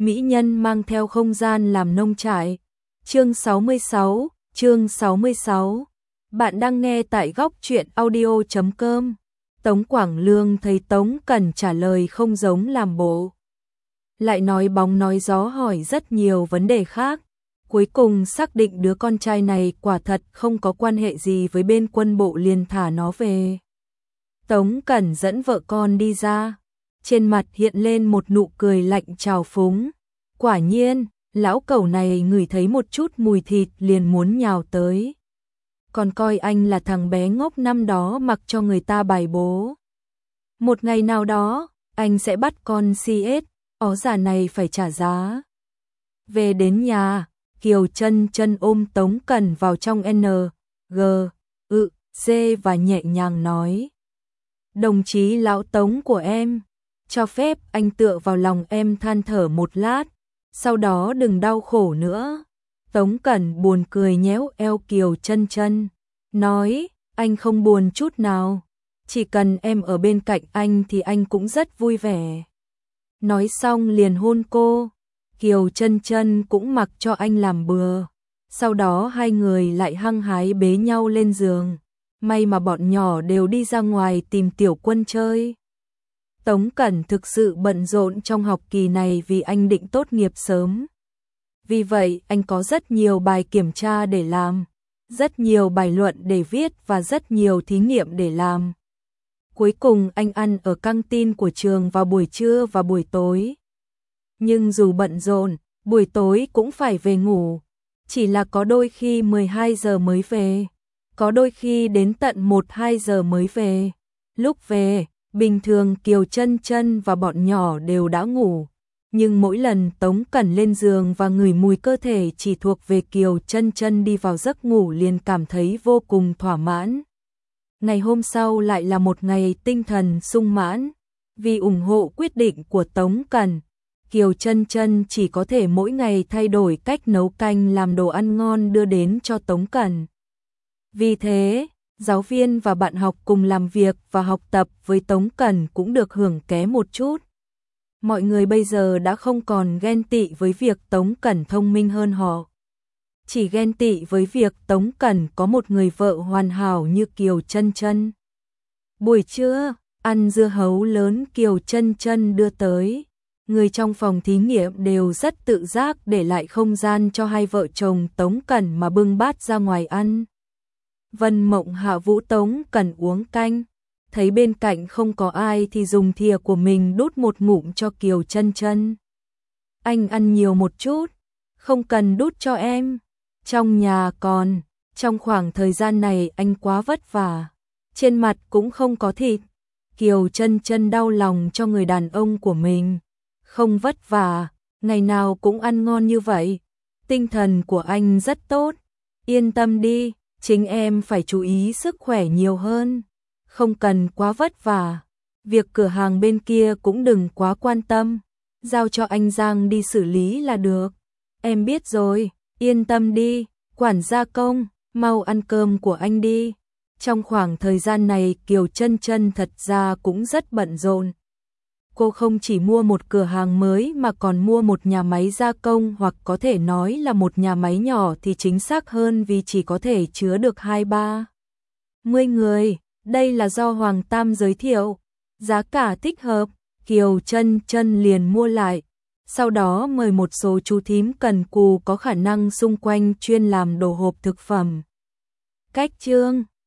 mỹ nhân mang theo không gian làm nông trại. Chương 66. Bạn đang nghe tại góc truyện audio.com. Tống Quảng Lương thấy Tống Cẩn trả lời không giống làm bộ, lại nói bóng nói gió hỏi rất nhiều vấn đề khác. Cuối cùng xác định đứa con trai này quả thật không có quan hệ gì với bên quân bộ, liền thả nó về. Tống Cẩn dẫn vợ con đi ra, trên mặt hiện lên một nụ cười lạnh trào phúng. Quả nhiên, lão cẩu này ngửi thấy một chút mùi thịt liền muốn nhào tới. Còn coi anh là thằng bé ngốc năm đó mặc cho người ta bài bố. Một ngày nào đó, anh sẽ bắt con CS, ó già này phải trả giá. Về đến nhà, Kiều Chân Chân ôm Tống Cẩn vào trong G và nhẹ nhàng nói: "Đồng chí lão Tống của em, cho phép anh tựa vào lòng em than thở một lát, sau đó đừng đau khổ nữa." Tống Cẩn buồn cười nhéo eo Kiều Chân Chân, nói: "Anh không buồn chút nào, chỉ cần em ở bên cạnh anh thì anh cũng rất vui vẻ." Nói xong liền hôn cô. Kiều Chân Chân cũng mặc cho anh làm bừa. Sau đó hai người lại hăng hái bế nhau lên giường. May mà bọn nhỏ đều đi ra ngoài tìm Tiểu Quân chơi. Tống Cẩn thực sự bận rộn trong học kỳ này vì anh định tốt nghiệp sớm. Vì vậy anh có rất nhiều bài kiểm tra để làm, rất nhiều bài luận để viết và rất nhiều thí nghiệm để làm. Cuối cùng anh ăn ở căng tin của trường vào buổi trưa và buổi tối. Nhưng dù bận rộn, buổi tối cũng phải về ngủ. Chỉ là có đôi khi 12 giờ mới về, có đôi khi đến tận 1-2 giờ mới về. Lúc về, bình thường Kiều Chân Chân và bọn nhỏ đều đã ngủ. Nhưng mỗi lần Tống Cẩn lên giường và ngửi mùi cơ thể chỉ thuộc về Kiều Chân Chân đi vào giấc ngủ liền cảm thấy vô cùng thỏa mãn. Ngày hôm sau lại là một ngày tinh thần sung mãn. Vì ủng hộ quyết định của Tống Cẩn, Kiều Chân Chân chỉ có thể mỗi ngày thay đổi cách nấu canh làm đồ ăn ngon đưa đến cho Tống Cẩn. Vì thế, giáo viên và bạn học cùng làm việc và học tập với Tống Cẩn cũng được hưởng ké một chút. Mọi người bây giờ đã không còn ghen tị với việc Tống Cẩn thông minh hơn họ, chỉ ghen tị với việc Tống Cẩn có một người vợ hoàn hảo như Kiều Chân Chân. Buổi trưa, ăn dưa hấu lớn Kiều Chân Chân đưa tới. Người trong phòng thí nghiệm đều rất tự giác để lại không gian cho hai vợ chồng Tống Cẩn mà bưng bát ra ngoài ăn. Vân Mộng hạ vũ Tống Cẩn uống canh, thấy bên cạnh không có ai thì dùng thìa của mình đút một ngụm cho Kiều Chân Chân. "Anh ăn nhiều một chút, không cần đút cho em. Trong nhà còn, trong khoảng thời gian này anh quá vất vả, trên mặt cũng không có thịt." Kiều Chân Chân đau lòng cho người đàn ông của mình. "Không vất vả, ngày nào cũng ăn ngon như vậy. Tinh thần của anh rất tốt. Yên tâm đi, chính em phải chú ý sức khỏe nhiều hơn. Không cần quá vất vả. Việc cửa hàng bên kia cũng đừng quá quan tâm. Giao cho anh Giang đi xử lý là được." "Em biết rồi, yên tâm đi, quản gia Công, mau ăn cơm của anh đi." Trong khoảng thời gian này Kiều Chân Chân thật ra cũng rất bận rộn. Cô không chỉ mua một cửa hàng mới mà còn mua một nhà máy gia công, hoặc có thể nói là một nhà máy nhỏ thì chính xác hơn vì chỉ có thể chứa được 20-30 người. Đây là do Hoàng Tam giới thiệu, giá cả thích hợp, Kiều Chân Chân liền mua lại. Sau đó mời một số chú thím cần cù có khả năng xung quanh chuyên làm đồ hộp thực phẩm. Cách trương